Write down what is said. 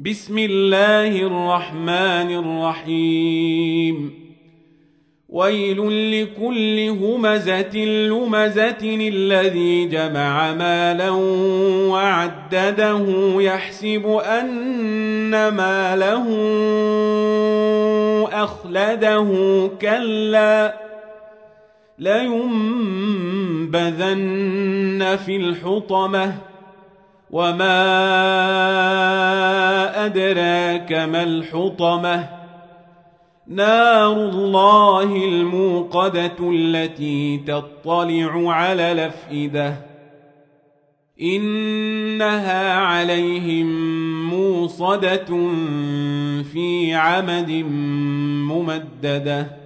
بسم الله الرحمن الرحيم ويل لكل همزة لمزة الذي جمع مالا وعدده يحسب أن ماله أخلده كلا لينبذن في الحطمة وما أدراك ما الحطمة نار الله الموقدة التي تطلع على الأفئدة إنها عليهم موصدة في عمد ممددة